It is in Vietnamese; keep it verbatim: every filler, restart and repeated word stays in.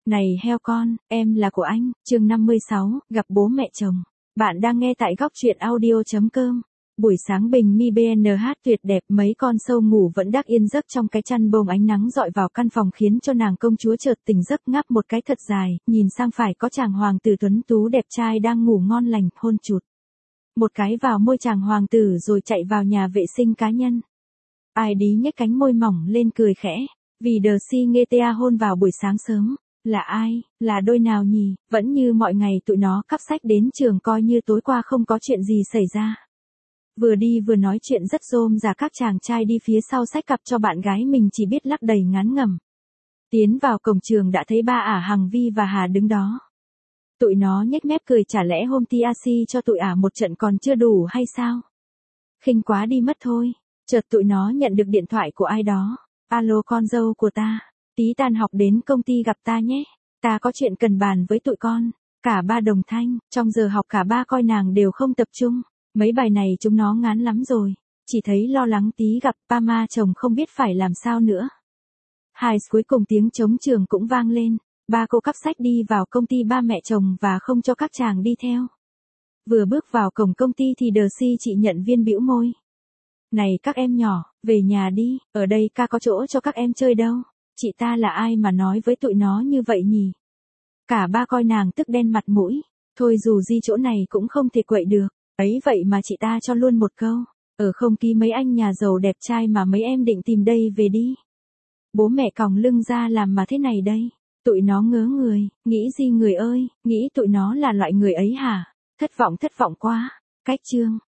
Này heo con, em là của anh, chương năm mươi sáu, gặp bố mẹ chồng. Bạn đang nghe tại góc truyện audio chấm com. Buổi sáng bình mi bê en hát tuyệt đẹp, mấy con sâu ngủ vẫn đắc yên giấc trong cái chăn bông, ánh nắng dọi vào căn phòng khiến cho nàng công chúa chợt tỉnh giấc, ngáp một cái thật dài, nhìn sang phải có chàng hoàng tử tuấn tú đẹp trai đang ngủ ngon lành, hôn chụt một cái vào môi chàng hoàng tử rồi chạy vào nhà vệ sinh cá nhân. Ai Đí nhếch cánh môi mỏng lên cười khẽ, vì đờ si nghe tea hôn vào buổi sáng sớm. Là ai, là đôi nào nhỉ? Vẫn như mọi ngày tụi nó cắp sách đến trường coi như tối qua không có chuyện gì xảy ra. Vừa đi vừa nói chuyện rất rôm rả, các chàng trai đi phía sau xách cặp cho bạn gái mình chỉ biết lắc đầy ngán ngẩm. Tiến vào cổng trường đã thấy ba ả Hằng Vi và Hà đứng đó. Tụi nó nhếch mép cười, chả lẽ hôm tia si cho tụi ả một trận còn chưa đủ hay sao? Khinh quá đi mất thôi. Chợt tụi nó nhận được điện thoại của ai đó. Alo con dâu của ta, tí tan học đến công ty gặp ta nhé. Ta có chuyện cần bàn với tụi con. Cả ba đồng thanh, trong giờ học cả ba coi nàng đều không tập trung. Mấy bài này chúng nó ngán lắm rồi. Chỉ thấy lo lắng tí gặp ba ma chồng không biết phải làm sao nữa. Hai cuối cùng tiếng trống trường cũng vang lên. Ba cô cắp sách đi vào công ty ba mẹ chồng và không cho các chàng đi theo. Vừa bước vào cổng công ty thì đờ si chị nhận viên bĩu môi. Này các em nhỏ, về nhà đi, ở đây ca có chỗ cho các em chơi đâu. Chị ta là ai mà nói với tụi nó như vậy nhỉ? Cả ba coi nàng tức đen mặt mũi. Thôi dù gì chỗ này cũng không thể quậy được. Ấy vậy mà chị ta cho luôn một câu. Ở không ký mấy anh nhà giàu đẹp trai mà mấy em định tìm đây về đi. Bố mẹ còng lưng ra làm mà thế này đây. Tụi nó ngớ người, nghĩ gì người ơi, nghĩ tụi nó là loại người ấy hả? Thất vọng thất vọng quá. Cách chương.